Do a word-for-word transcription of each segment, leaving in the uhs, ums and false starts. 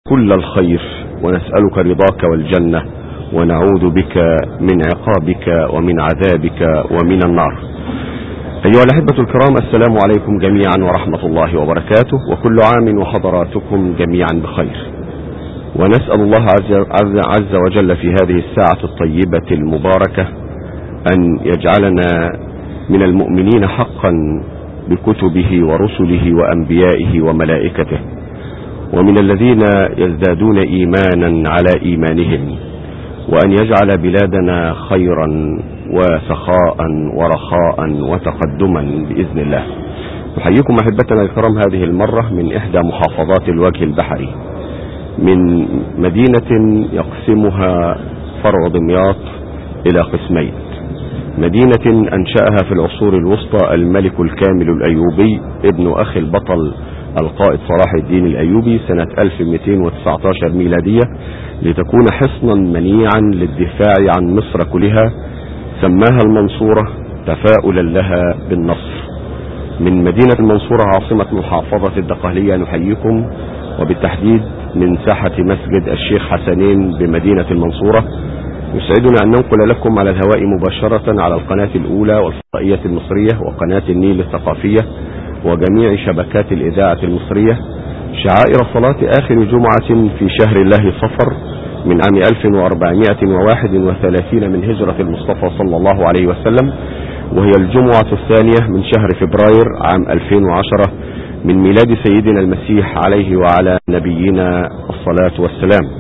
كل الخير، ونسألك رضاك والجنة، ونعوذ بك من عقابك ومن عذابك ومن النار. أيها الأحبة الكرام، السلام عليكم جميعا ورحمة الله وبركاته، وكل عام وحضراتكم جميعا بخير. ونسأل الله عز, عز وجل في هذه الساعة الطيبة المباركة أن يجعلنا من المؤمنين حقا بكتبه ورسله وأنبيائه وملائكته، ومن الذين يزدادون إيمانا على إيمانهم، وأن يجعل بلادنا خيرا وسخاء ورخاء وتقدما بإذن الله. نحييكم أحبتنا الكرام هذه المرة من إحدى محافظات الوجه البحري، من مدينة يقسمها فرع دمياط إلى قسمين، مدينة أنشأها في العصور الوسطى الملك الكامل الأيوبي ابن أخي البطل القائد صلاح الدين الأيوبي سنة ألف ومئتين وتسعة عشر ميلادية، لتكون حصنا منيعا للدفاع عن مصر كلها، سماها المنصورة تفاؤلا لها بالنصر. من مدينة المنصورة عاصمة محافظة الدقهلية نحييكم، وبالتحديد من ساحة مسجد الشيخ حسنين بمدينة المنصورة. يسعدنا أن ننقل لكم على الهواء مباشرة على القناة الأولى والفضائية المصرية وقناة النيل الثقافية وجميع شبكات الإذاعة المصرية شعائر صلاة آخر جمعة في شهر الله صفر من عام ألف وأربعمائة وواحد وثلاثين من هجرة المصطفى صلى الله عليه وسلم، وهي الجمعة الثانية من شهر فبراير عام ألفين وعشرة من ميلاد سيدنا المسيح عليه وعلى نبينا الصلاة والسلام،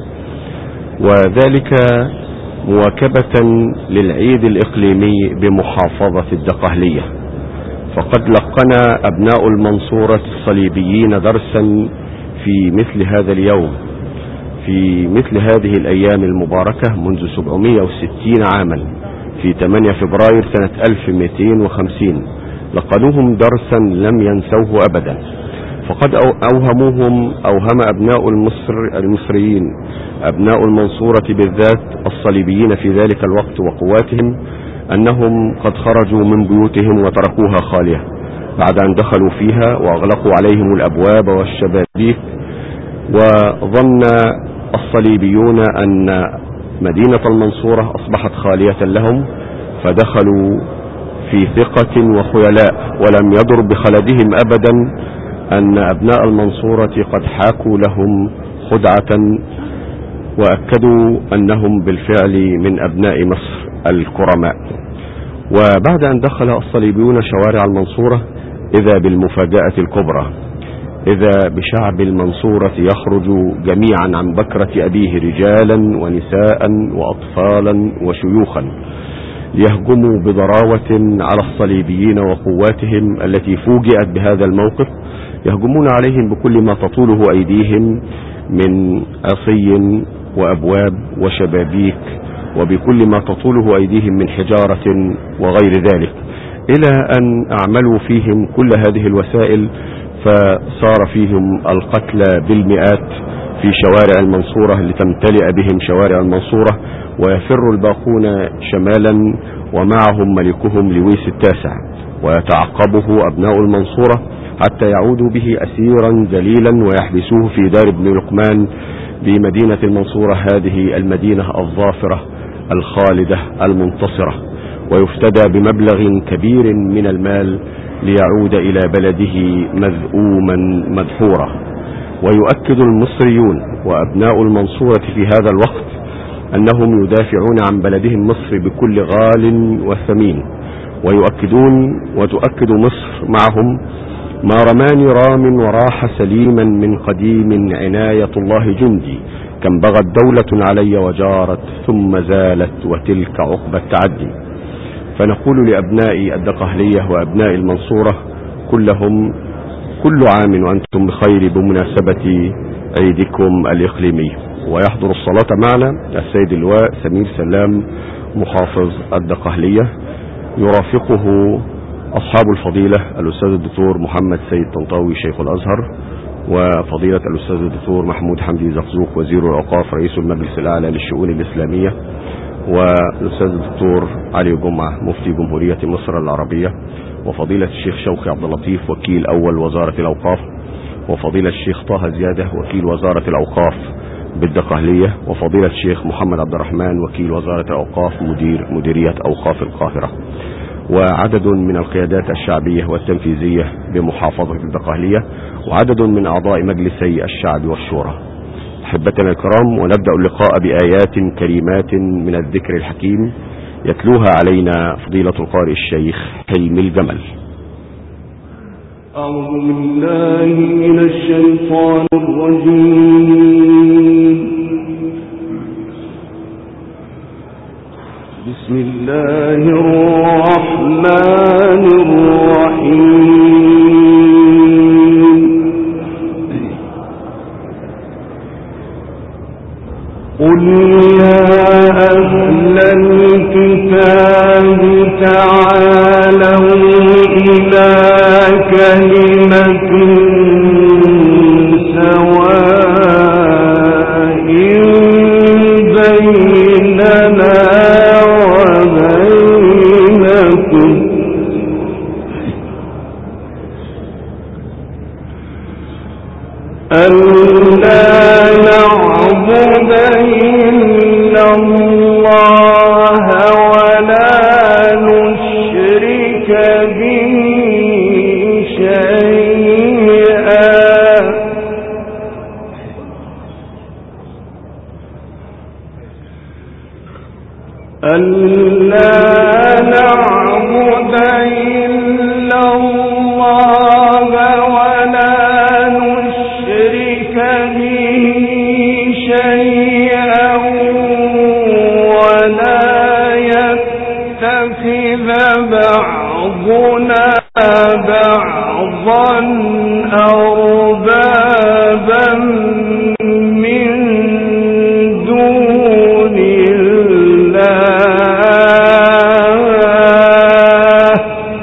وذلك مواكبة للعيد الإقليمي بمحافظة الدقهلية. فقد لقنا أبناء المنصورة الصليبيين درسا في مثل هذا اليوم، في مثل هذه الأيام المباركة منذ سبعمائة وستين عاما في ثمانية فبراير سنة ألف ومئتين وخمسين، لقنوهم درسا لم ينسوه أبدا. فقد أوهموهم أوهم أبناء المصر المصريين أبناء المنصورة بالذات الصليبيين في ذلك الوقت وقواتهم أنهم قد خرجوا من بيوتهم وتركوها خالية بعد أن دخلوا فيها وأغلقوا عليهم الأبواب والشبابيك، وظن الصليبيون أن مدينة المنصورة أصبحت خالية لهم، فدخلوا في ثقة وخيلاء، ولم يضر بخلدهم أبدا أن أبناء المنصورة قد حاكوا لهم خدعة، وأكدوا أنهم بالفعل من أبناء مصر الكرماء. وبعد أن دخل الصليبيون شوارع المنصورة إذا بالمفاجأة الكبرى، إذا بشعب المنصورة يخرج جميعا عن بكرة أبيه رجالا ونساء وأطفالا وشيوخا ليهجموا بضراوة على الصليبيين وقواتهم التي فوجئت بهذا الموقف، يهجمون عليهم بكل ما تطوله أيديهم من عصي وأبواب وشبابيك، وبكل ما تطوله أيديهم من حجارة وغير ذلك، إلى أن أعملوا فيهم كل هذه الوسائل، فصار فيهم القتلى بالمئات في شوارع المنصورة لتمتلئ بهم شوارع المنصورة، ويفر الباقون شمالا ومعهم ملكهم لويس التاسع، ويتعقبه أبناء المنصورة حتى يعودوا به أسيرا ذليلا ويحبسوه في دار ابن لقمان بمدينة المنصورة، هذه المدينة الظافرة الخالدة المنتصرة، ويفتدى بمبلغ كبير من المال ليعود إلى بلده مذءوما مدحورا. ويؤكد المصريون وأبناء المنصورة في هذا الوقت أنهم يدافعون عن بلدهم مصر بكل غال وثمين، ويؤكدون وتؤكد مصر معهم ما رماني رام وراح سليما من قديم عناية الله جندي، كم بغت دولة علي وجارت ثم زالت وتلك عقبى التعدي. فنقول لأبناء الدقهلية وأبناء المنصورة كلهم كل عام وأنتم بخير بمناسبة عيدكم الإقليمي. ويحضر الصلاة معنا السيد اللواء سمير سلام محافظ الدقهلية، يرافقه أصحاب الفضيلة الأستاذ الدكتور محمد سيد طنطاوي شيخ الأزهر، وفضيلة الأستاذ الدكتور محمود حمدي زقزوق وزير الأوقاف رئيس المجلس الأعلى للشؤون الإسلامية، والأستاذ الدكتور علي جمعة مفتي جمهورية مصر العربية، وفضيلة الشيخ شوقي عبد اللطيف وكيل أول وزارة الأوقاف، وفضيلة الشيخ طه زيادة وكيل وزارة الأوقاف، بالدقهلية، وفضيلة الشيخ محمد عبد الرحمن وكيل وزارة الأوقاف مدير مديرية أوقاف القاهرة، وعدد من القيادات الشعبية والتنفيذية بمحافظة الدقهلية، وعدد من أعضاء مجلسي الشعب والشورى. أحبتنا الكرام، ونبدأ اللقاء بآيات كريمات من الذكر الحكيم يتلوها علينا فضيلة القارئ الشيخ حلمي الجمل. أعوذ بالله من الشيطان الرجيم. بسم الله الرحمن الرحيم. قل يا أهل الكتاب تعالوا إلى كلمة سواء بيننا وبينكم ألا نعبد إلا الله ولا نشرك به شيئا ألا نعبد إلا الله ولا نشرك به شيئا ولا يتخذ بعضنا بعضا أربابا من دون الله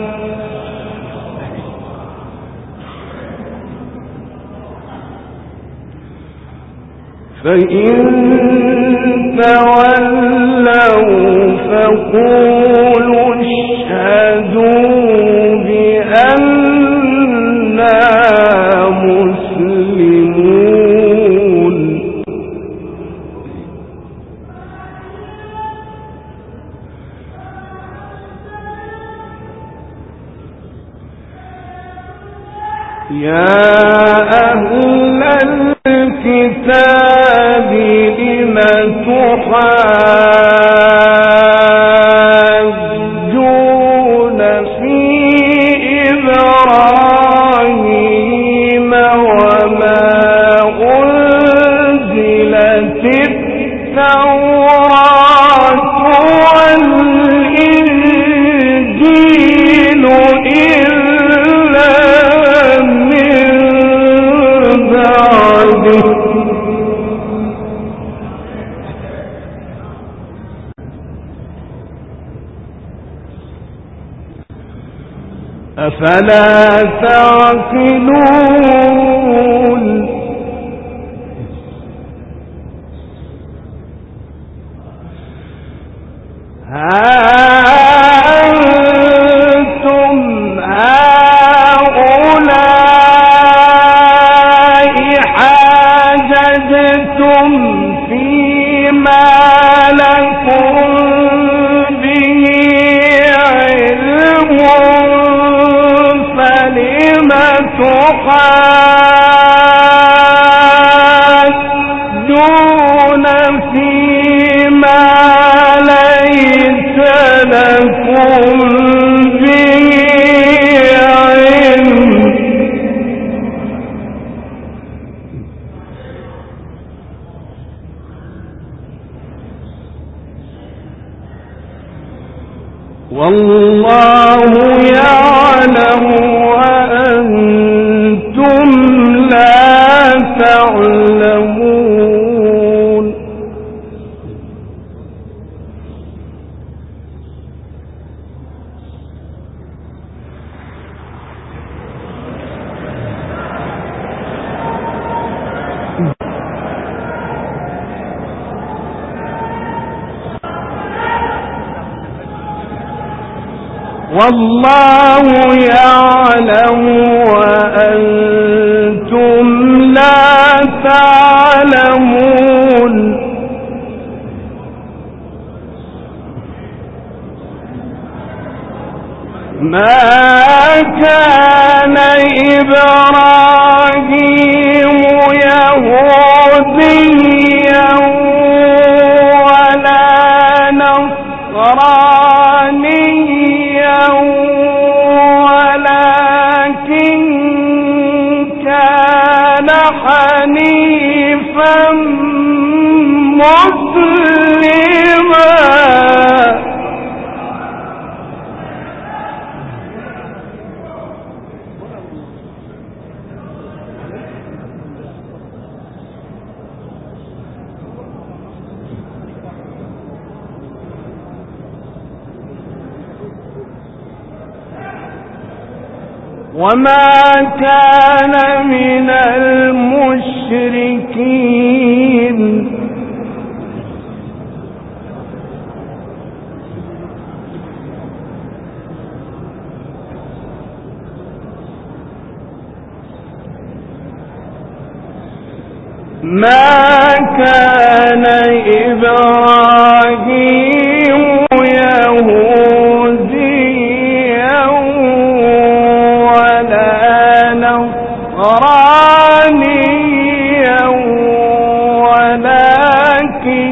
فإن تولوا فقولوا اشهدوا بأننا مسلمون. يا أهل الكتاب لم تحاجون في إبراهيم وما أنزلت التوراة والإنجيل إلا من بعده أفلا تعقلون. ها أنتم هؤلاء حاججتم فيما لكم به علم فلم تحاجون فيما ليس لكم به علم والله يعلم وأنتم لا تعلمون. والله يعلم وأنتم لا تعلمون. ما كان إبراهيم يهوديا ولا نصرانيا ولكن كان حنيفا مسلما. وما كان من المشركين ما كان إبراهيم يهوديا ولا نصرانيا ولكن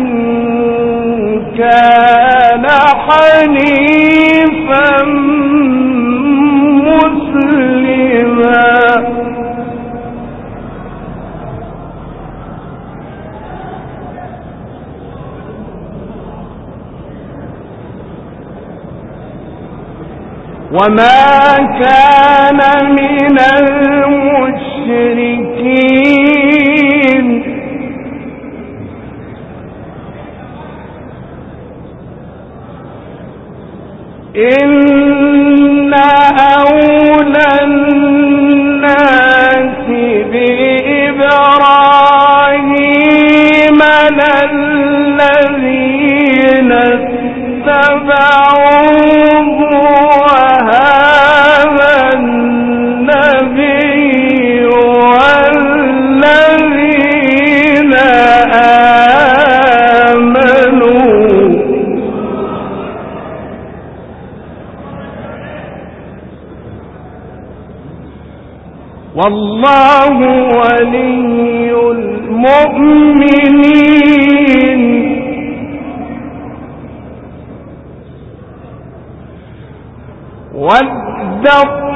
كان حنيفا مسلما. وما كان من المشركين إن أولى الناس بإبراهيم للذين اتبعوه وهذا النبي والذين آمنوا والله ولي المؤمنين. ود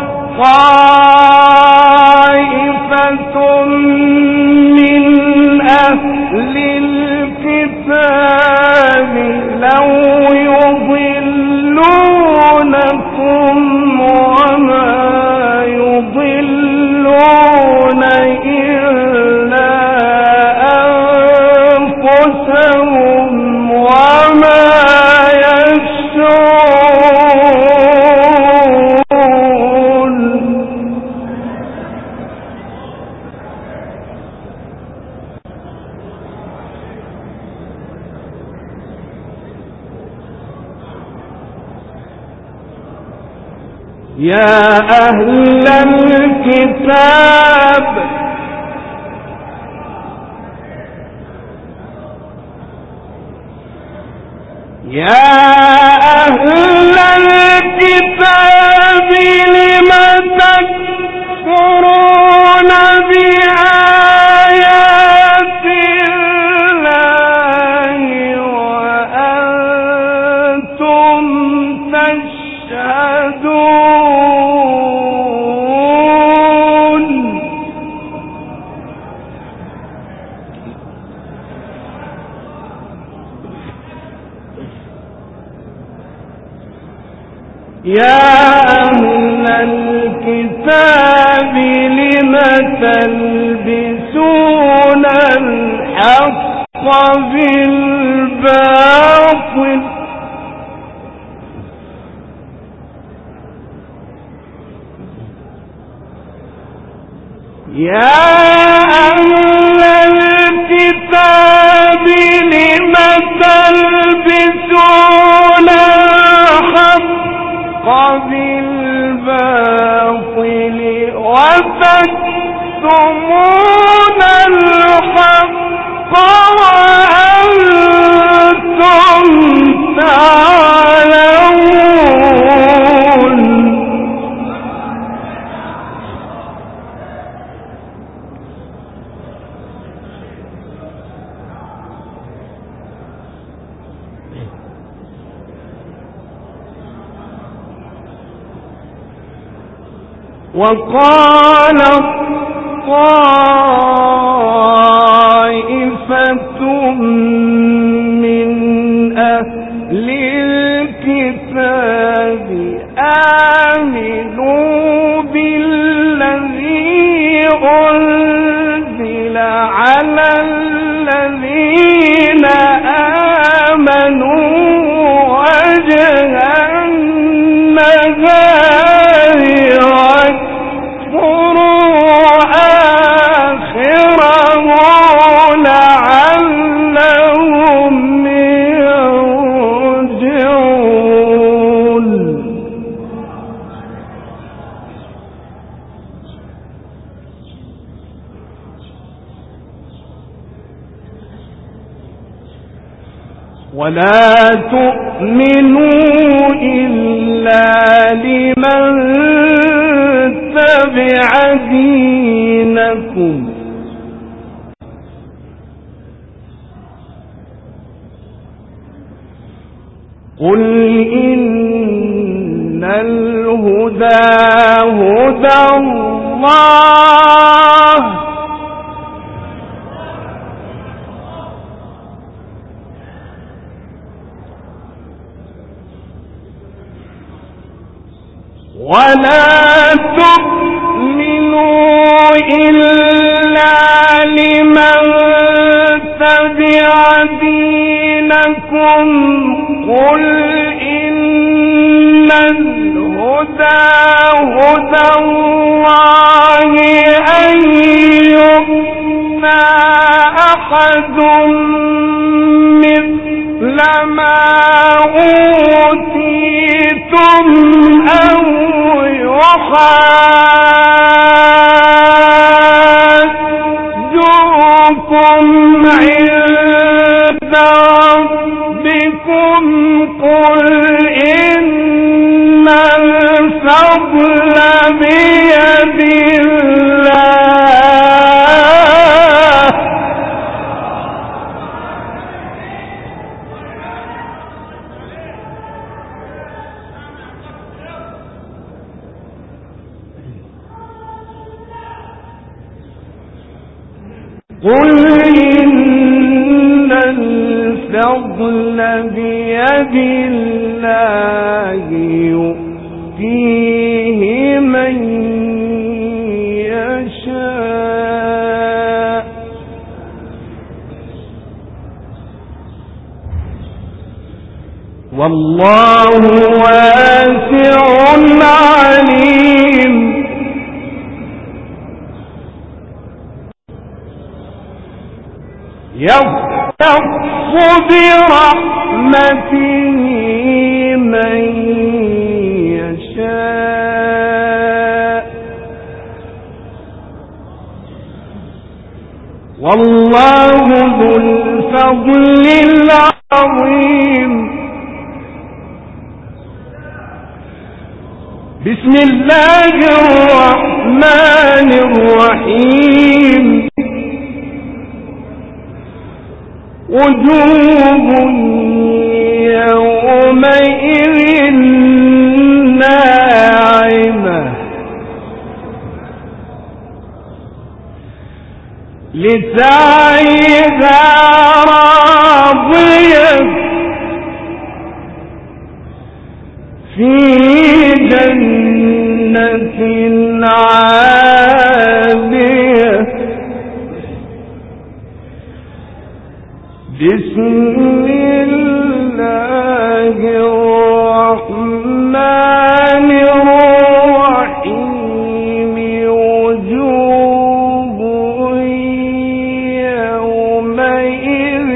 طائفة من أهل الكتاب لو يضلونكم وما يضلون إلا أنفسهم وما يشعرون. يا أهل الكتاب يا أهل الكتاب لم تكفرون بآيات الله وأنتم تشهدون. يا أهل الكتاب لم تلبسون الحق بالباطل يا أهل الكتاب لم تلبسون الحق بالباطل وتكتمون الحق وأنتم تعلمون. وقال طائفة من أهل الكتاب آمنوا بالذي أنزل على الذين آمنوا وجه النهار واكفروا آخره لعلهم يرجعون. ولا تؤمنوا إلا لمن تبع دينكم قل إن الهدى هدى الله ولا تؤمنوا إلا لمن تبع دينكم قل إن الهدى هدى الله أن يؤتى أحد مثل ما أوتيتم أو يحاجوكم عند ربكم قل إن الفضل بيد الله قل إن الفضل بيد الله يؤتيه من يشاء والله واسع عليم. يختص برحمته من يشاء والله ذو الفضل العظيم. بسم الله الرحمن الرحيم. وجوه يومئذ ناعمة لسعيها راضية في جنة عالية. بسم الله الرحمن الرحيم. وجوه يومئذ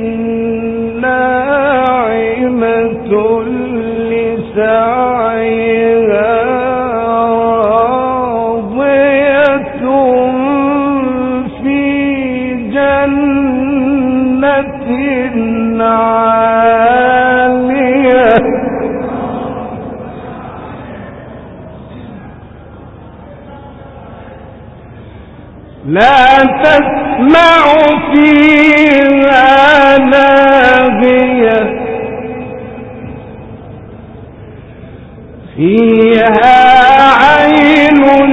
ناعمة لسعيها راضية في جنة عالية. لا تسمع فيها لاغية فيها عين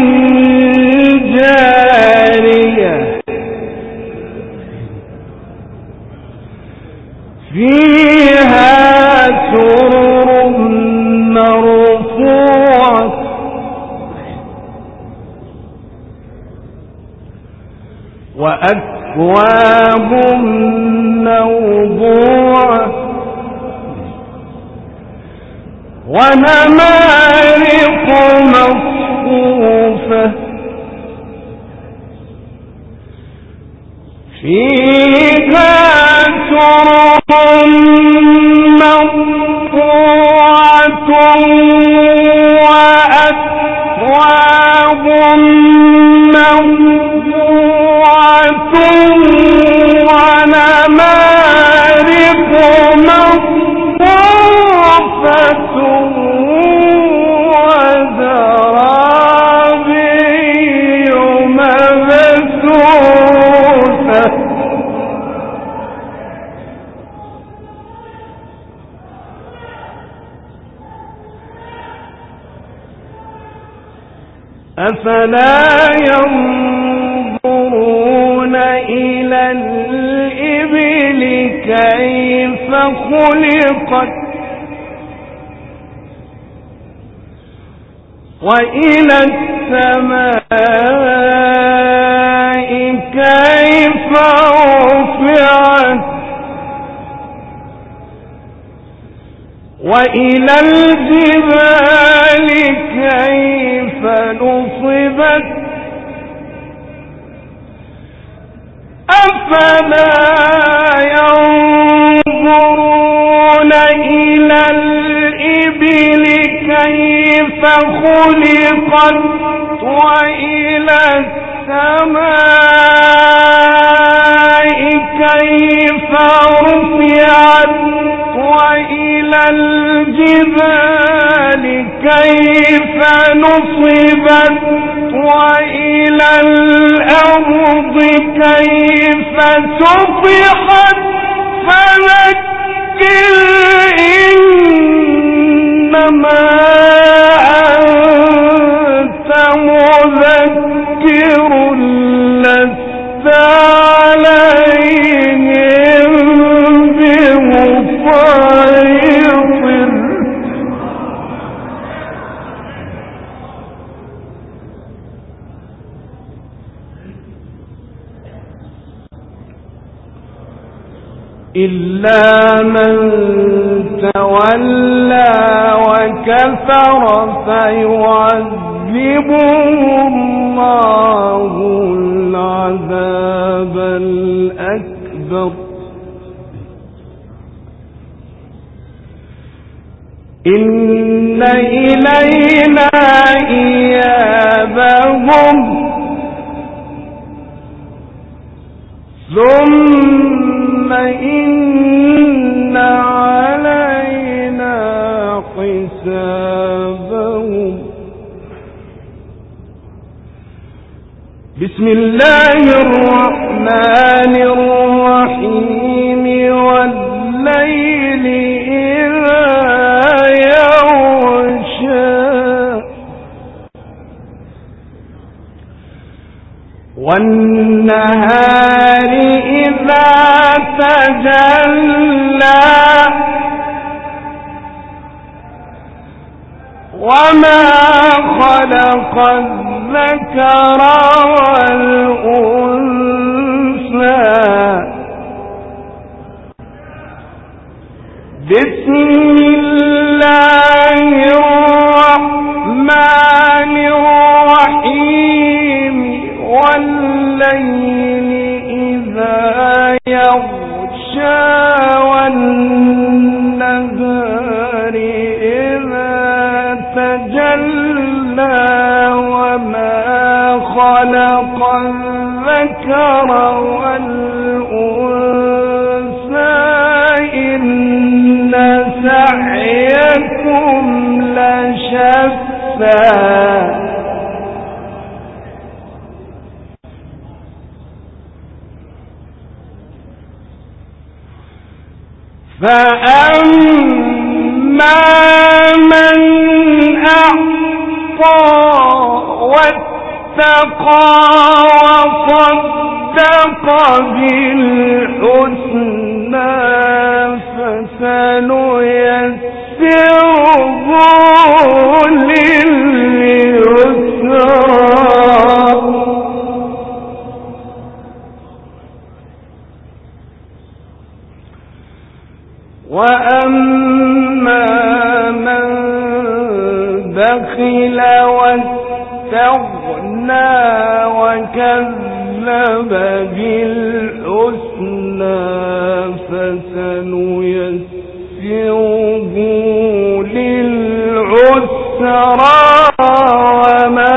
فيها سرر مرفوعة وأكواب موضوعة ونمارق مصفوفة فيها سرر مرفوعة وأكواب موضوعة ونمارق مصفوفة وزرابي مبثوثة أفلا ينظرون إلى الإبل كيف خلقت وإلى السماء كيف رفعت وإلى الجبال كيف نصبت أفلا ينظرون إلى الإبل كيف خلقت وإلى السماء كيف رفعت وإلى الجبال كيف نصبت وإلى الأرض كيف سطحت فذكر إنما أنت مذكر لست عليهم بمسيطر إلا من تولى وكفر فيعذبه الله العذاب الأكبر إن إلينا إيابهم ثم إن علينا حسابهم بسم الله الرحمن الرحيم والليل إذا يغشى والنهار إذا تجلى وما خلق الذكر والأنثى بسم الله الرحمن الرحيم والليل إذا يغشى والنهار إذا تجلى وما خلق الذكر والأنثى إن سعيكم لشتى فأما من أعطى واتقى وصدق بالحسنى وأما من بخل واستغنى وكذب بالحسنى فسنيسره للعسرى وما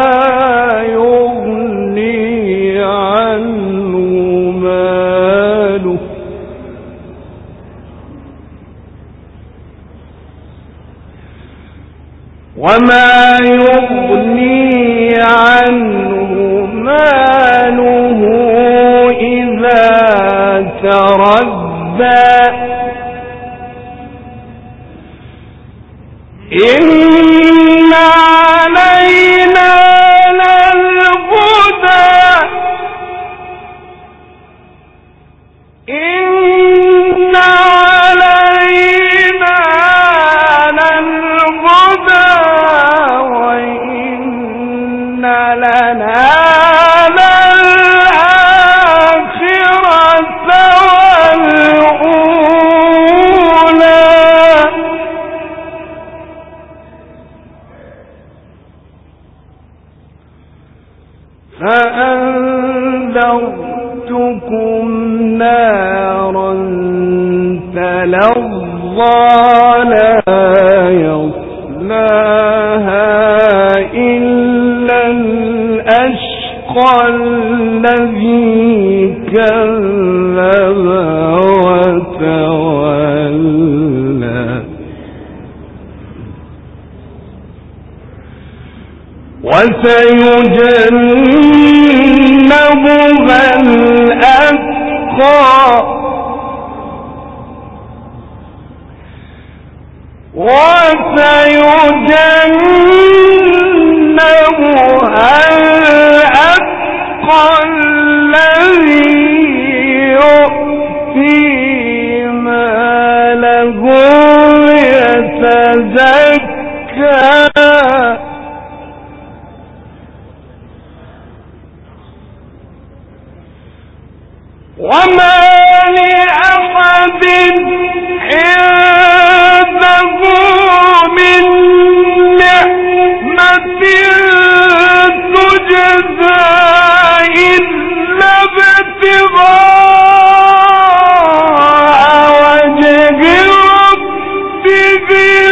يغني عنه ماله وما يغني عنه ماله إذا تردى إن علينا للهدى إن علينا للهدى وإن لنا للآخرة والأولى فأنذرتكم نارا تلظى لا يصلاها إلا الأشقى الذي كذب وتولى وسيجنبها الأتقى وسيجنبها الأتقى الذي يؤتي ماله يتزكى وما لأحد عنده من نعمة تجزى إلا ابتغاء وجه ربه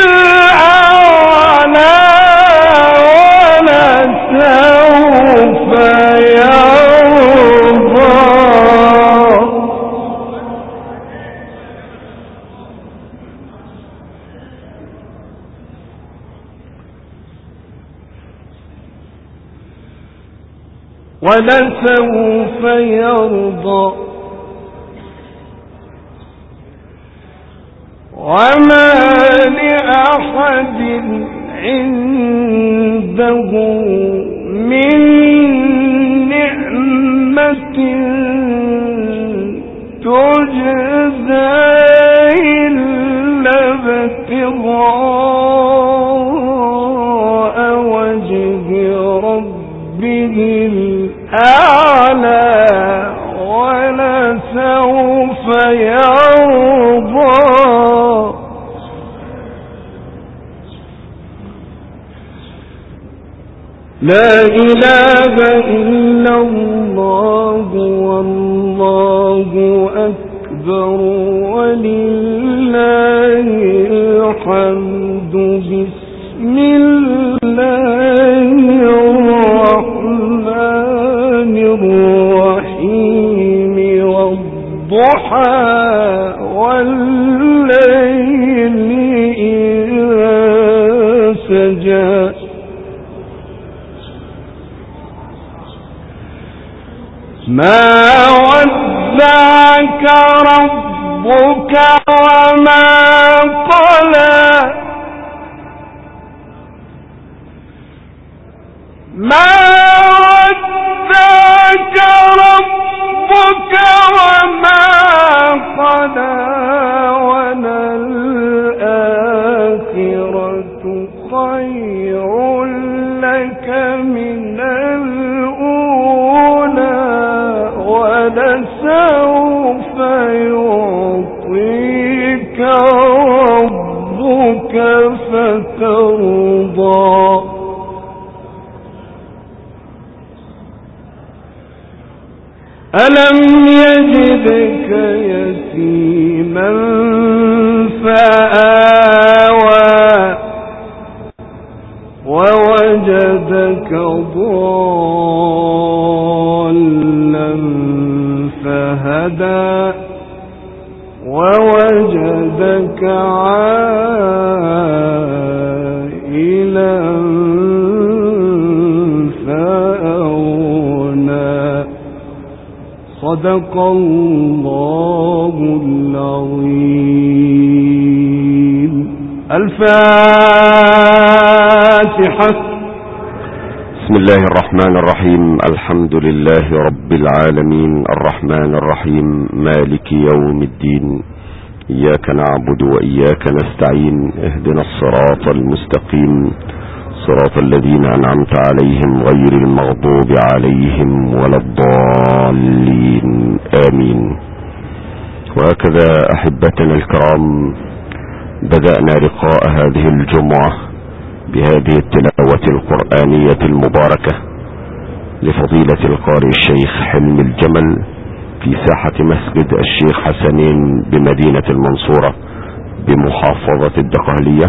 الأعلى ولسوف يرضى ولسوف يرضى وما لأحد عنده من نعمة تجزى إلا ابتغاء وجه ربه الأعلى ولسوف يرضى لا إله إلا الله والله أكبر ولله الحمد بسم الله الرحمن الرحيم والضحى والليل إذا سجى ما ودعك ربك وما قلى ما ودعك ربك وما قلى وللآخرة خير لك من الأولى ولسوف يعطيك يتيما فآوى ووجدك ضالا فهدى ووجدك عائلا فأغنى. صدق الله العظيم. الفاتحة. بسم الله الرحمن الرحيم. الحمد لله رب العالمين الرحمن الرحيم مالك يوم الدين. إياك نعبد وإياك نستعين. اهدنا الصراط المستقيم صراط الذين أنعمت عليهم غير المغضوب عليهم ولا الضالين آمين. وهكذا أحبتنا الكرام بدأنا لقاء هذه الجمعة بهذه التلاوة القرآنية المباركة لفضيلة القارئ الشيخ حلمي الجمل في ساحة مسجد الشيخ حسنين بمدينة المنصورة بمحافظة الدقهلية،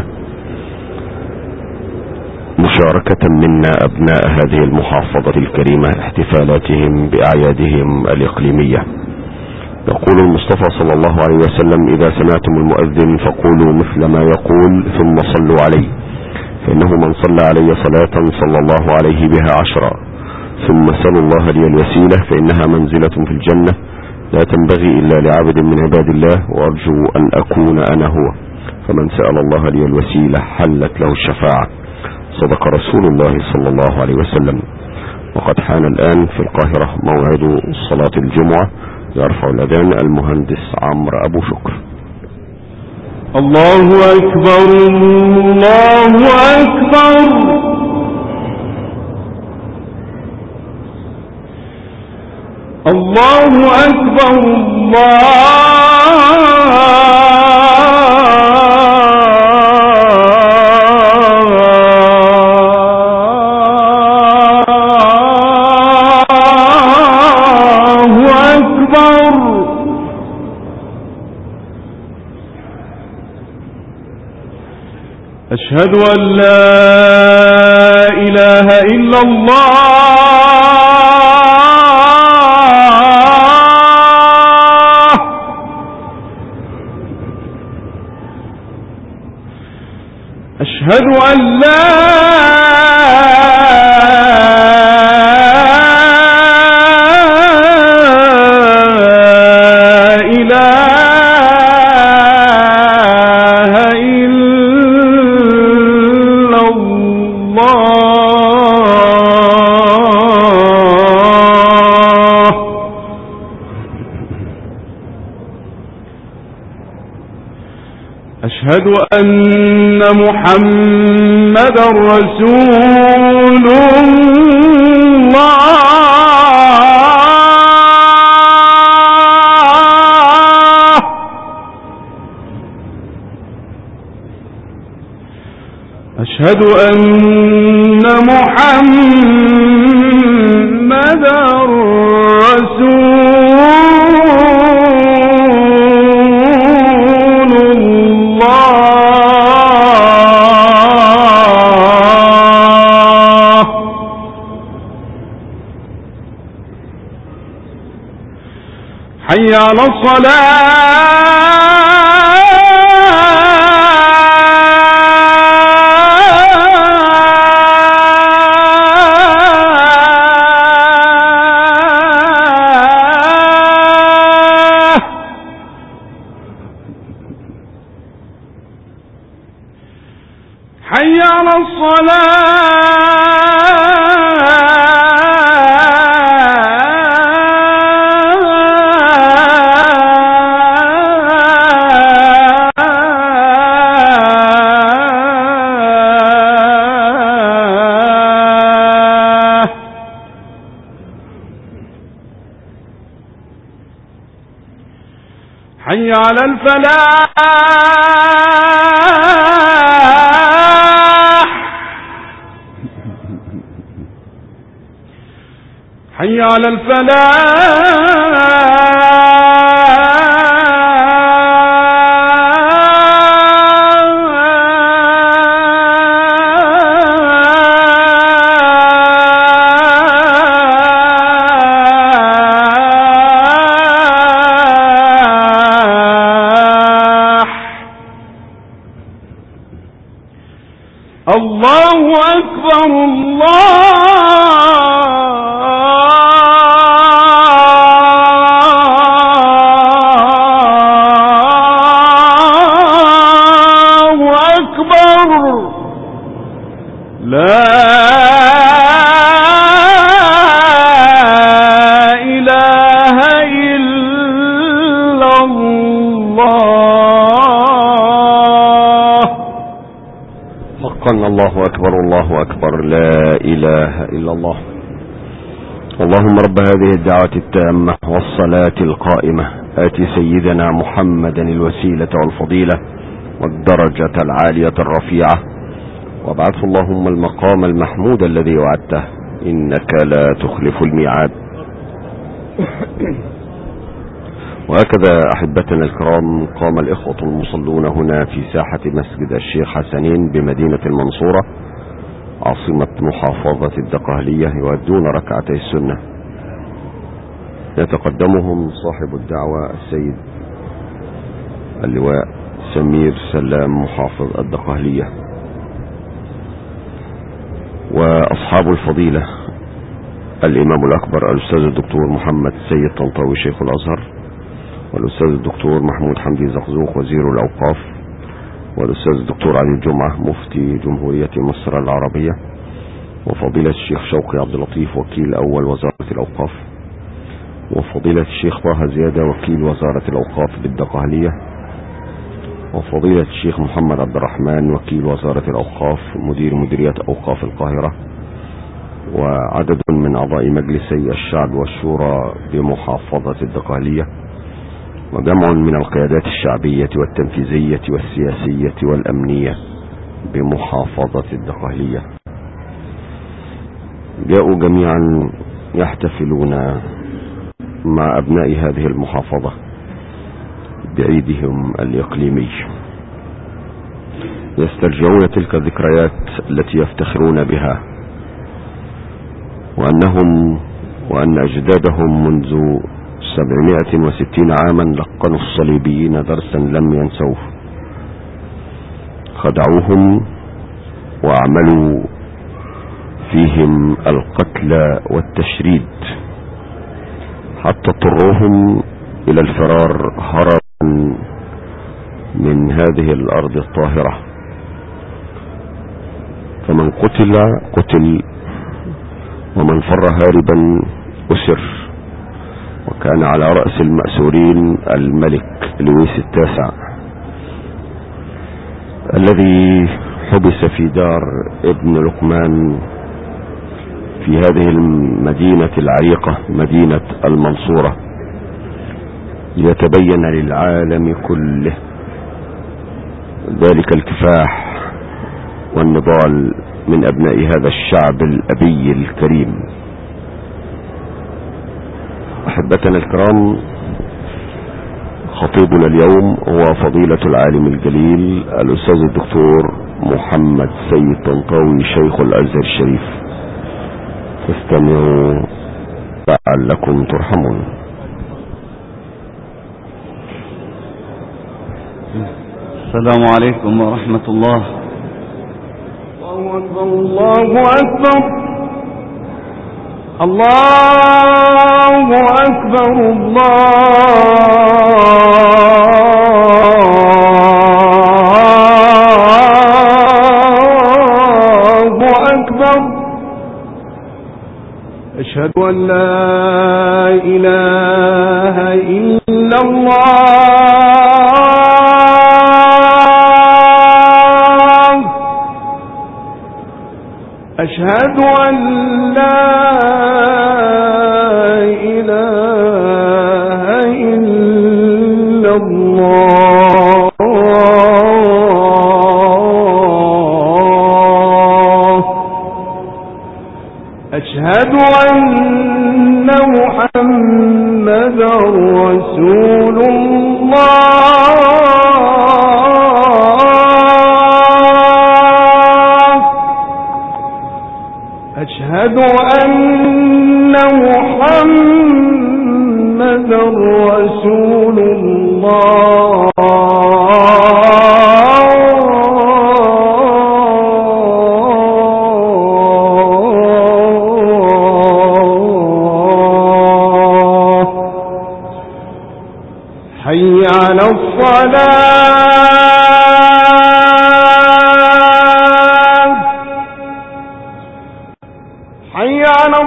مشاركة منا أبناء هذه المحافظة الكريمة احتفالاتهم بأعيادهم الإقليمية. يقول المصطفى صلى الله عليه وسلم: إذا سمعتم المؤذن فقولوا مثل ما يقول ثم صلوا عليه، فإنه من صلى علي صلاة صلى الله عليه بها عشرا، ثم سلوا الله لي الوسيلة فإنها منزلة في الجنة لا تنبغي إلا لعبد من عباد الله، وأرجو أن أكون أنا هو، فمن سأل الله لي الوسيلة حلت له الشفاعة. صدق رسول الله صلى الله عليه وسلم. وقد حان الآن في القاهرة موعد صلاة الجمعة. يرفع الأذان المهندس عمرو أبو شكر. الله أكبر الله أكبر. الله أكبر الله أكبر. أشهد أن لا إله إلا الله. أشهد أن لا أشهد أن محمدا رسول الله. أشهد أن محمدا رسول حي على الصلاة. حي على حي على الفلاح. حي على الفلاح. الله أكبر الله أكبر لا إله إلا الله. حقا الله أكبر الله أكبر لا إله إلا الله. اللهم رب هذه الدعوة التامة والصلاة القائمة آت سيدنا محمدا الوسيلة والفضيلة والدرجة العالية الرفيعة وابعثه اللهم المقام المحمود الذي وعدته إنك لا تخلف الميعاد. وهكذا أحبتنا الكرام قام الإخوة المصلون هنا في ساحة مسجد الشيخ حسنين بمدينة المنصورة عاصمة محافظة الدقهلية يؤدون ركعتي السنة. يتقدمهم صاحب الدعوة السيد اللواء سمير سلام محافظ الدقهلية، وأصحاب الفضيلة الإمام الأكبر الأستاذ الدكتور محمد سيد طنطاوي شيخ الأزهر، والأستاذ الدكتور محمود حمدي زقزوق وزير الأوقاف، والأستاذ الدكتور علي الجمعة مفتي جمهورية مصر العربية، وفضيلة الشيخ شوقي عبد اللطيف وكيل أول وزارة الأوقاف، وفضيلة الشيخ طه زيادة وكيل وزارة الأوقاف بالدقهلية، وفضيلة الشيخ محمد عبد الرحمن وكيل وزارة الأوقاف مدير مديرية أوقاف القاهرة، وعدد من أعضاء مجلسي الشعب والشورى بمحافظة الدقهلية، وجمع من القيادات الشعبية والتنفيذية والسياسية والأمنية بمحافظة الدقهلية. جاءوا جميعا يحتفلون مع أبناء هذه المحافظة بعيدهم الإقليمي، يسترجعون تلك الذكريات التي يفتخرون بها، وأنهم وأن أجدادهم منذ سبعمائة وستين عاما لقنوا الصليبيين درسا لم ينسوه، خدعوهم وعملوا فيهم القتل والتشريد حتى اضطروهم إلى الفرار هربا من هذه الأرض الطاهرة. فمن قتل قتل ومن فر هاربا أسر، وكان على رأس المأسورين الملك لويس التاسع الذي حبس في دار ابن لقمان في هذه المدينة العريقة مدينة المنصورة ليتبين للعالم كله ذلك الكفاح والنضال من أبناء هذا الشعب الأبي الكريم. أحبتنا الكرام، خطيبنا اليوم هو فضيلة العالم الجليل الأستاذ الدكتور محمد سيد طنطاوي شيخ الأزهر الشريف، فاستمعوا لعلكم ترحمون. السلام عليكم ورحمة الله. الله أكبر الله أكبر الله أكبر الله أكبر. أشهد أن لا إله إلا الله، أشهد أن لا إله إلا الله، أشهد أن محمدا رسول الله، أشهد أن محمدا رسول الله. حي على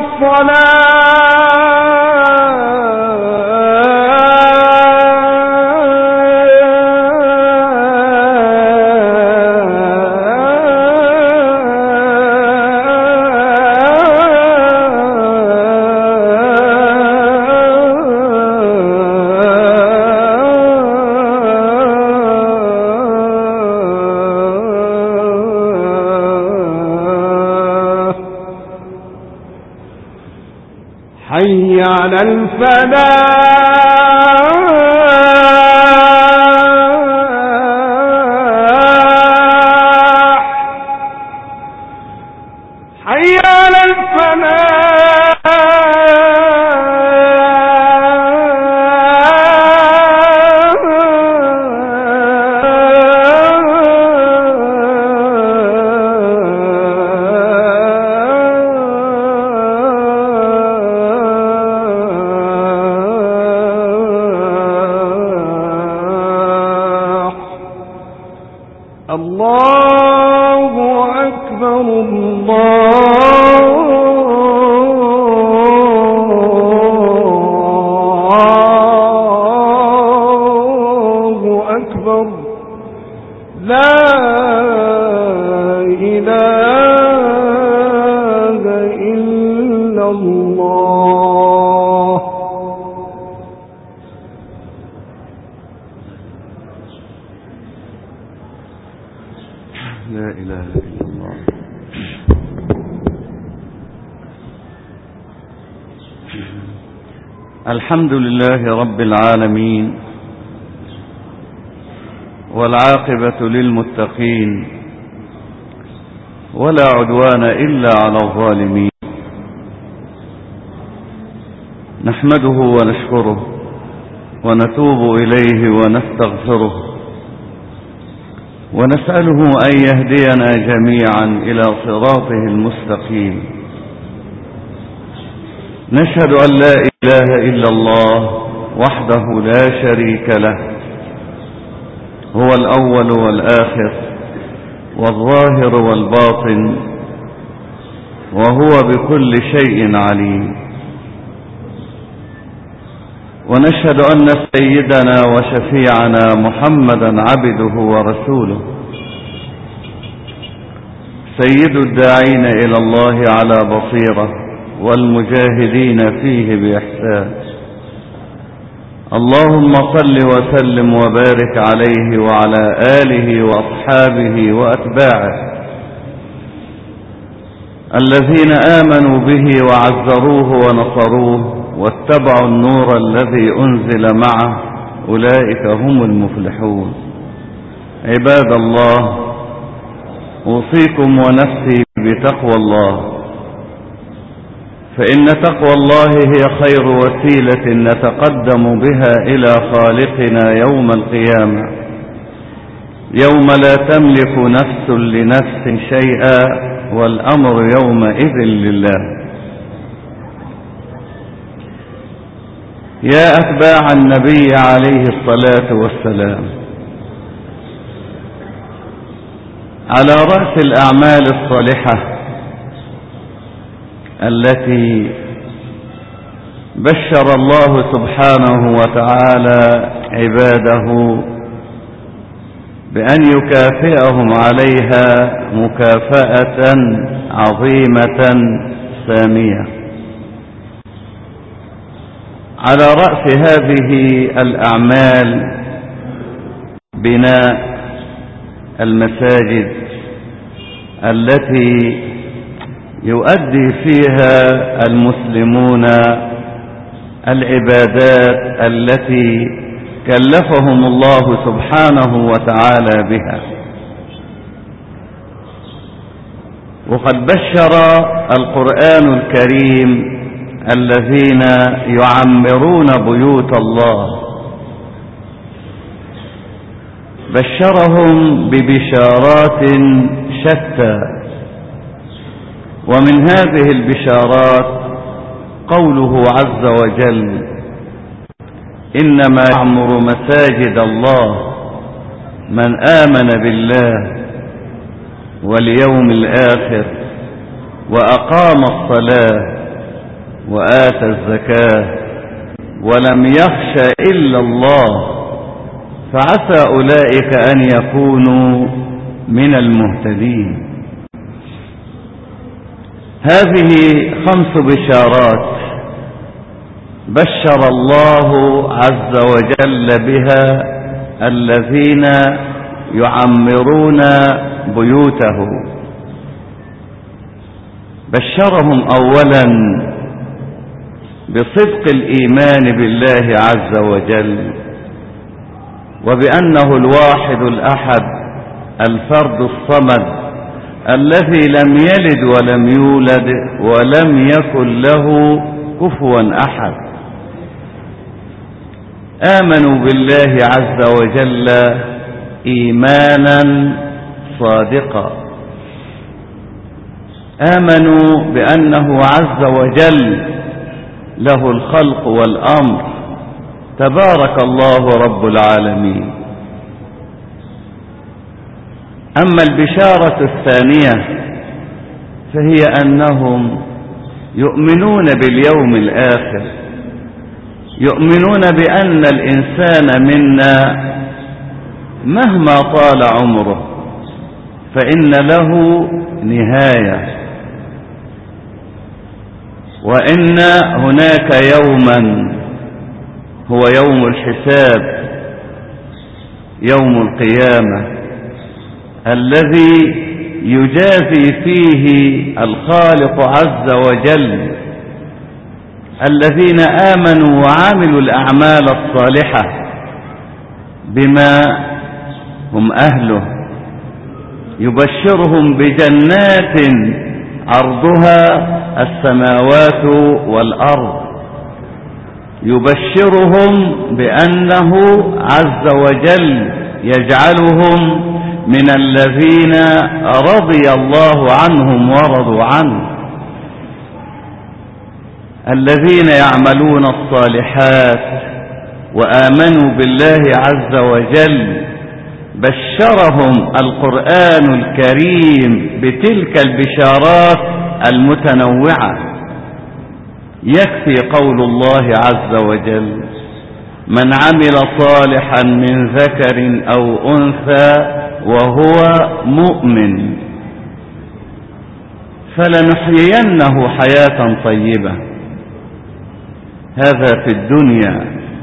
حي على الفلاح حي على الله أكبر الله أكبر لا إله إلا الله. لا إله إلا الله. الحمد لله رب العالمين، والعاقبة للمتقين، ولا عدوان إلا على الظالمين. نحمده ونشكره ونتوب إليه ونستغفره، ونسأله أن يهدينا جميعا إلى صراطه المستقيم. نشهد أن لا إله إلا الله وحده لا شريك له، هو الأول والآخر والظاهر والباطن، وهو بكل شيء عليم. ونشهد أن سيدنا وشفيعنا محمدا عبده ورسوله، سيد الداعين إلى الله على بصيرة والمجاهدين فيه بإحسان. اللهم صل وسلم وبارك عليه وعلى آله وأصحابه وأتباعه الذين آمنوا به وعزروه ونصروه واتبعوا النور الذي أنزل معه، أولئك هم المفلحون. عباد الله، أوصيكم ونفسي بتقوى الله، فإن تقوى الله هي خير وسيلة نتقدم بها إلى خالقنا يوم القيامة، يوم لا تملك نفس لنفس شيئا والأمر يومئذ لله. يا أتباع النبي عليه الصلاة والسلام، على رأس الأعمال الصالحة التي بشر الله سبحانه وتعالى عباده بأن يكافئهم عليها مكافأة عظيمة سامية. على رأس هذه الأعمال بناء المساجد التي يؤدي فيها المسلمون العبادات التي كلفهم الله سبحانه وتعالى بها. وقد بشر القرآن الكريم الذين يعمرون بيوت الله، بشرهم ببشارات شتى، ومن هذه البشارات قوله عز وجل: إنما يعمر مساجد الله من آمن بالله واليوم الآخر وأقام الصلاة وآتى الزكاة ولم يخش إلا الله فعسى أولئك أن يكونوا من المهتدين. هذه خمس بشارات بشر الله عز وجل بها الذين يعمرون بيوته. بشرهم أولا بصدق الإيمان بالله عز وجل وبأنه الواحد الأحد الفرد الصمد الذي لم يلد ولم يولد ولم يكن له كفوا أحد. آمنوا بالله عز وجل إيمانا صادقا. آمنوا بأنه عز وجل له الخلق والأمر، تبارك الله رب العالمين. أما البشارة الثانية فهي أنهم يؤمنون باليوم الآخر، يؤمنون بأن الإنسان منا مهما طال عمره فإن له نهاية، وإن هناك يوما هو يوم الحساب، يوم القيامة الذي يجازي فيه الخالق عز وجل الذين آمنوا وعملوا الأعمال الصالحة بما هم أهله. يبشرهم بجنات عرضها السماوات والأرض، يبشرهم بأنه عز وجل يجعلهم من الذين رضي الله عنهم ورضوا عنه، الذين يعملون الصالحات وآمنوا بالله عز وجل. بشرهم القرآن الكريم بتلك البشارات المتنوعة. يكفي قول الله عز وجل: من عمل صالحا من ذكر أو أنثى وهو مؤمن فلنحيينه حياة طيبة. هذا في الدنيا،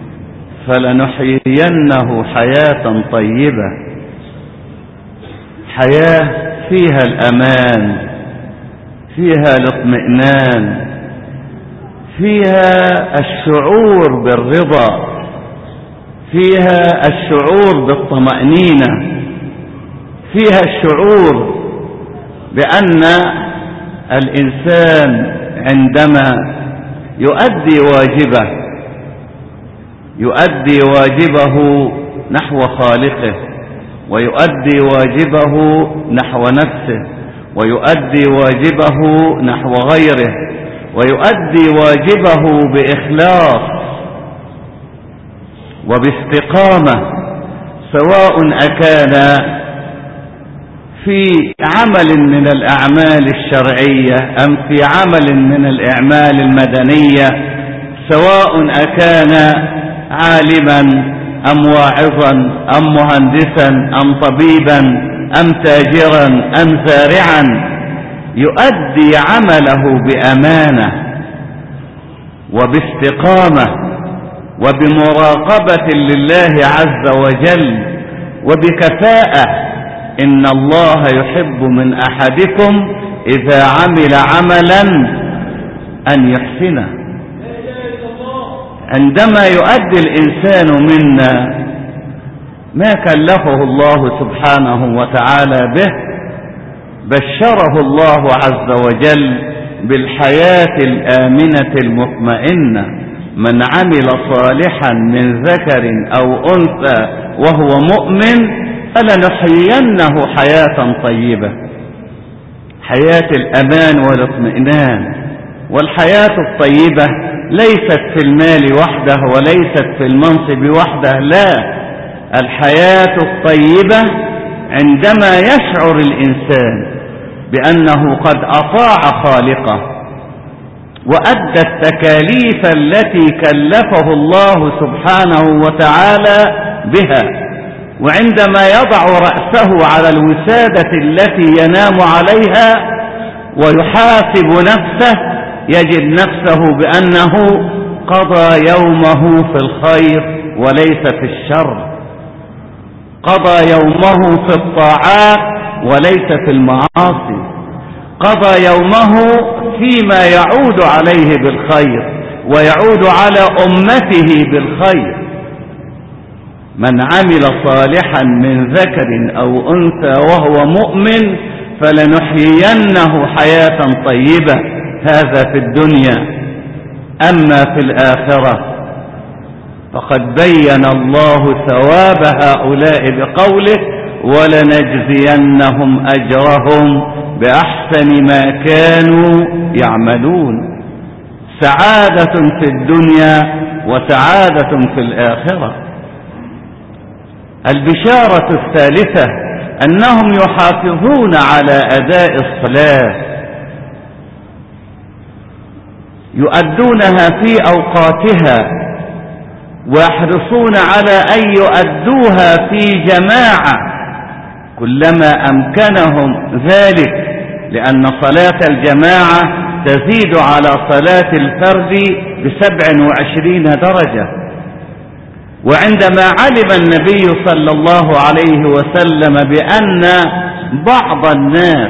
فلنحيينه حياة طيبة، حياة فيها الأمان، فيها الاطمئنان، فيها الشعور بالرضا، فيها الشعور بالطمأنينة، فيها الشعور بأن الإنسان عندما يؤدي واجبه يؤدي واجبه نحو خالقه، ويؤدي واجبه نحو نفسه، ويؤدي واجبه نحو غيره، ويؤدي واجبه بإخلاص وباستقامة، سواء أكان في عمل من الأعمال الشرعية أم في عمل من الأعمال المدنية، سواء أكان عالما أم واعظا أم مهندسا أم طبيبا أم تاجرا أم زارعا، يؤدي عمله بأمانة وباستقامة وبمراقبة لله عز وجل وبكفاءة. إن الله يحب من أحدكم إذا عمل عملا أن يحسنه. عندما يؤدي الإنسان منا ما كلفه الله سبحانه وتعالى به، بشره الله عز وجل بالحياة الآمنة المطمئنة. من عمل صالحا من ذكر أو أنثى وهو مؤمن فلنحيينه حياة طيبة، حياة الأمان والاطمئنان. والحياة الطيبة ليست في المال وحده وليست في المنصب وحده، لا، الحياة الطيبة عندما يشعر الإنسان بأنه قد أطاع خالقه وأدى التكاليف التي كلفه الله سبحانه وتعالى بها، وعندما يضع رأسه على الوسادة التي ينام عليها ويحاسب نفسه يجد نفسه بأنه قضى يومه في الخير وليس في الشر، قضى يومه في الطاعات وليس في المعاصي، قضى يومه فيما يعود عليه بالخير ويعود على أمته بالخير. من عمل صالحا من ذكر أو أنثى وهو مؤمن فلنحيينه حياة طيبة، هذا في الدنيا. أما في الآخرة فقد بين الله ثواب هؤلاء بقوله ولنجزينهم أجرهم بأحسن ما كانوا يعملون. سعادة في الدنيا وسعادة في الآخرة. البشارة الثالثة أنهم يحافظون على أداء الصلاة، يؤدونها في أوقاتها ويحرصون على أن يؤدوها في جماعة كلما أمكنهم ذلك، لأن صلاة الجماعة تزيد على صلاة الفرد بسبع وعشرين درجة. وعندما علم النبي صلى الله عليه وسلم بأن بعض الناس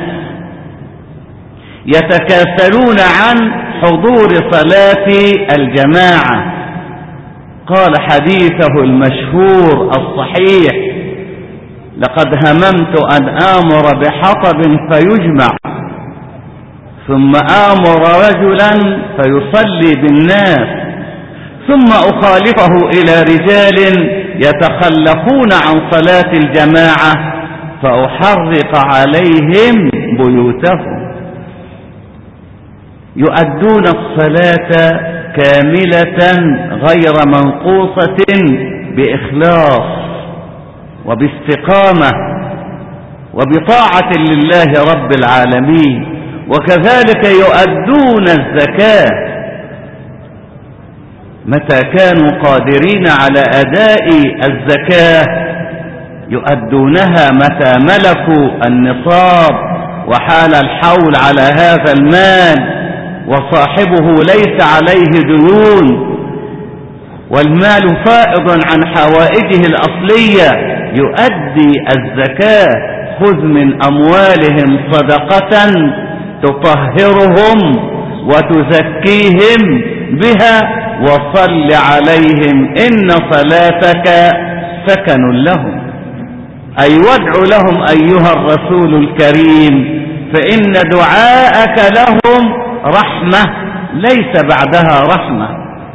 يتكاسلون عن حضور صلاة الجماعة قال حديثه المشهور الصحيح: لقد هممت أن آمر بحطب فيجمع ثم آمر رجلا فيصلي بالناس ثم أخالفه إلى رجال يتخلفون عن صلاة الجماعة فأحرق عليهم بيوتهم. يؤدون الصلاة كاملة غير منقوصة بإخلاص وباستقامة وبطاعة لله رب العالمين. وكذلك يؤدون الزكاة متى كانوا قادرين على أداء الزكاة يؤدونها متى ملكوا النصاب وحال الحول على هذا المال وصاحبه ليس عليه ديون والمال فائض عن حوائجه الأصلية يؤدي الزكاة. خذ من أموالهم صدقة تطهرهم وتزكيهم بها وصل عليهم إن صلاتك سكن لهم، أي وادع لهم أيها الرسول الكريم فإن دعاءك لهم رحمة ليس بعدها رحمة.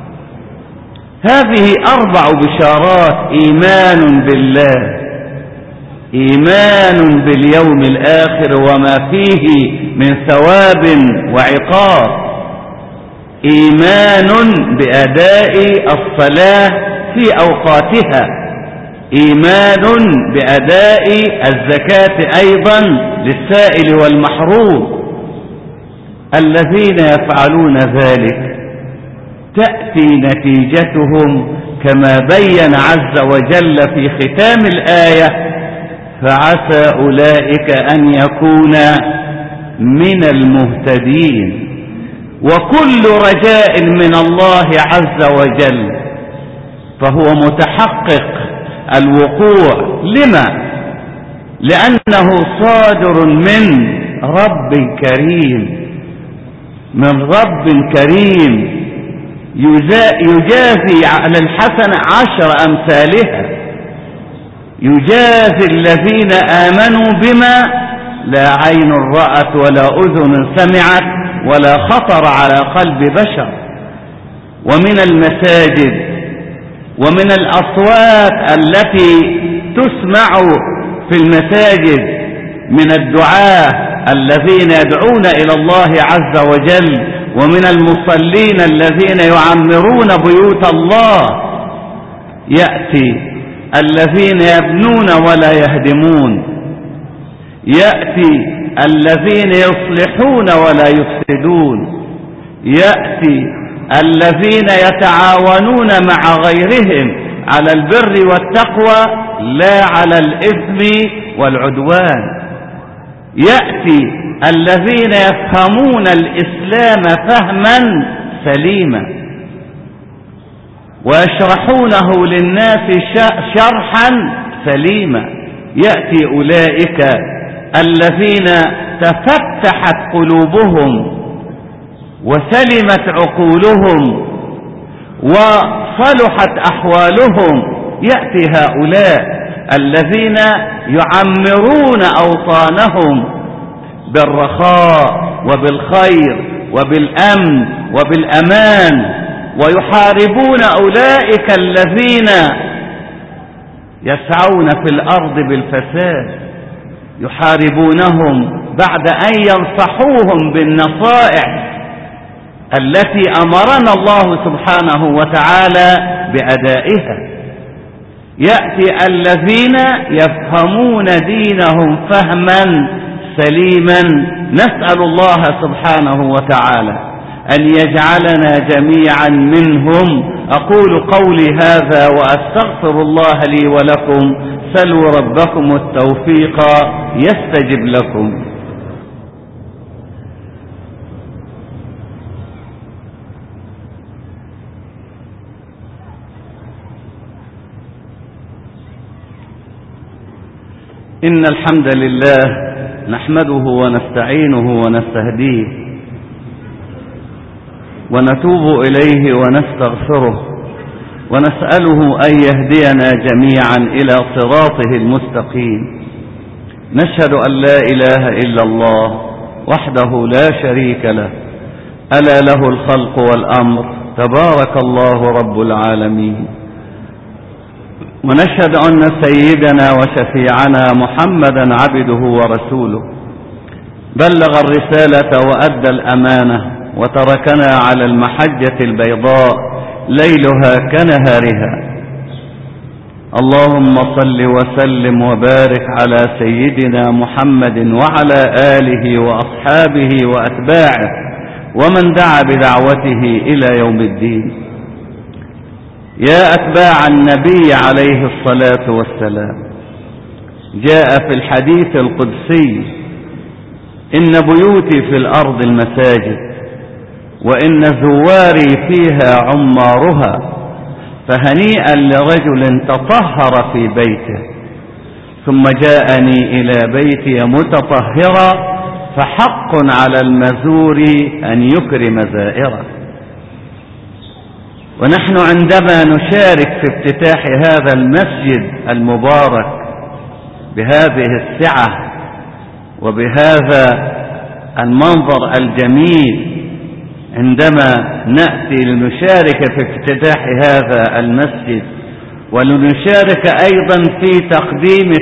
هذه أربع بشارات: إيمان بالله، إيمان باليوم الآخر وما فيه من ثواب وعقاب، إيمان بأداء الصلاة في أوقاتها، إيمان بأداء الزكاة أيضا للسائل والمحروم. الذين يفعلون ذلك تأتي نتيجتهم كما بين عز وجل في ختام الآية: فعسى أولئك أن يكون من المهتدين. وكل رجاء من الله عز وجل فهو متحقق الوقوع. لما؟ لأنه صادر من رب كريم، من رب كريم يجازي على الحسنة عشر أمثالها، يجازي الذين آمنوا بما لا عين رأت ولا أذن سمعت ولا خطر على قلب بشر. ومن المساجد ومن الأصوات التي تسمع في المساجد من الدعاة الذين يدعون إلى الله عز وجل ومن المصلين الذين يعمرون بيوت الله يأتي الذين يبنون ولا يهدمون، يأتي الذين يصلحون ولا يفسدون، يأتي الذين يتعاونون مع غيرهم على البر والتقوى لا على الإثم والعدوان، يأتي الذين يفهمون الإسلام فهما سليما ويشرحونه للناس شرحا سليما، يأتي أولئك الذين تفتحت قلوبهم وسلمت عقولهم وصلحت أحوالهم، يأتي هؤلاء الذين يعمرون أوطانهم بالرخاء وبالخير وبالأمن وبالأمان، ويحاربون أولئك الذين يسعون في الأرض بالفساد، يحاربونهم بعد أن ينصحوهم بالنصائح التي أمرنا الله سبحانه وتعالى بأدائها. يأتي الذين يفهمون دينهم فهما سليما، نسأل الله سبحانه وتعالى أن يجعلنا جميعا منهم. أقول قولي هذا وأستغفر الله لي ولكم، سلوا ربكم التوفيق يستجب لكم. إن الحمد لله نحمده ونستعينه ونستهديه ونتوب إليه ونستغفره ونسأله أن يهدينا جميعا إلى صراطه المستقيم. نشهد أن لا إله إلا الله وحده لا شريك له، ألا له الخلق والأمر، تبارك الله رب العالمين. ونشهد أن سيدنا وشفيعنا محمدا عبده ورسوله، بلغ الرسالة وأدى الأمانة وتركنا على المحجة البيضاء ليلها كنهارها. اللهم صل وسلم وبارك على سيدنا محمد وعلى آله وأصحابه وأتباعه ومن دعا بدعوته إلى يوم الدين. يا أتباع النبي عليه الصلاة والسلام، جاء في الحديث القدسي: إن بيوتي في الأرض المساجد، وإن زواري فيها عمارها، فهنيئا لرجل تطهر في بيته ثم جاءني إلى بيتي متطهرا، فحق على المزور أن يكرم زائره. ونحن عندما نشارك في افتتاح هذا المسجد المبارك بهذه السعة وبهذا المنظر الجميل، عندما نأتي لنشارك في افتتاح هذا المسجد ولنشارك أيضا في تقديم